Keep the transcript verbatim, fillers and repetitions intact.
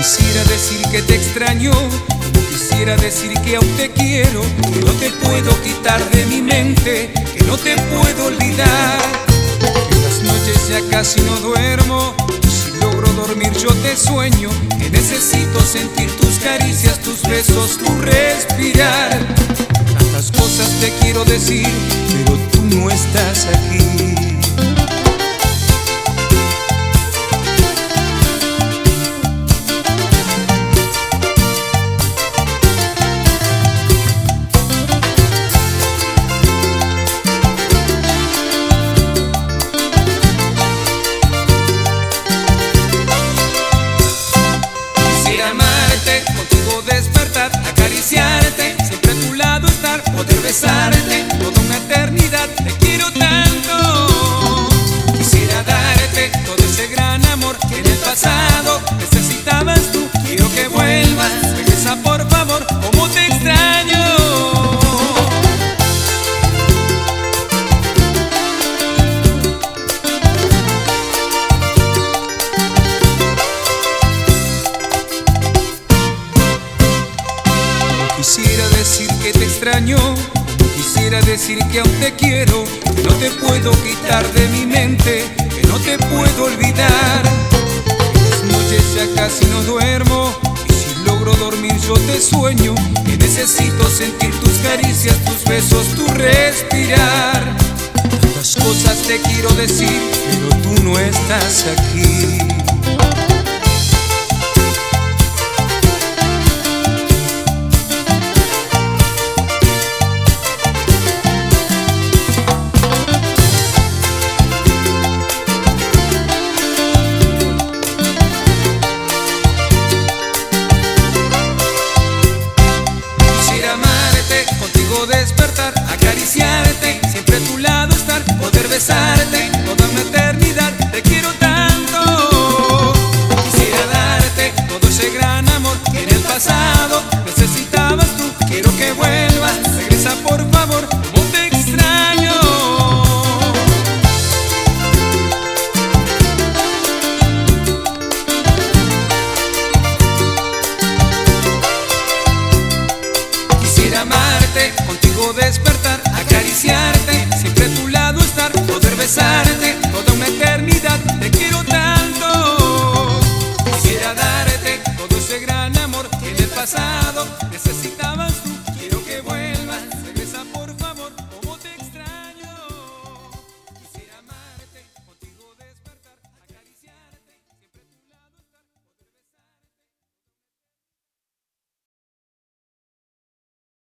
Quisiera decir que te extraño, quisiera decir que aún te quiero, que no te puedo quitar de mi mente, que no te puedo olvidar. En las noches ya casi no duermo, si logro dormir yo te sueño, que necesito sentir tus caricias, tus besos, tu respirar. Tantas cosas te quiero decir, pero tú no estás aquí. Contigo despertar, acariciarte, siempre a tu lado estar, poder besarte, toda una eternidad, te quiero tanto. Quisiera darte todo ese gran amor que en el pasado necesitabas tú. Quiero que vuelvas, regresa por favor, como te extraño. Quisiera decir que te extraño, quisiera decir que aún te quiero, que no te puedo quitar de mi mente, que no te puedo olvidar. En las noches ya casi no duermo, y si logro dormir yo te sueño, que necesito sentir tus caricias, tus besos, tu respirar. Tantas cosas te quiero decir, pero tú no estás aquí. Despertar, acariciarte, siempre a tu lado estar, poder besarte, toda una eternidad, te quiero tanto. Quisiera darte todo ese gran amor que en el pasado necesitabas tú. Quiero que vuelvas, regresa por favor, como te extraño. Quisiera amarte, contigo despertar, acariciarte, siempre a tu lado estar, poder besarte, toda una eternidad, te quiero tanto. Quisiera darte todo ese gran amor que en el pasado necesitaba.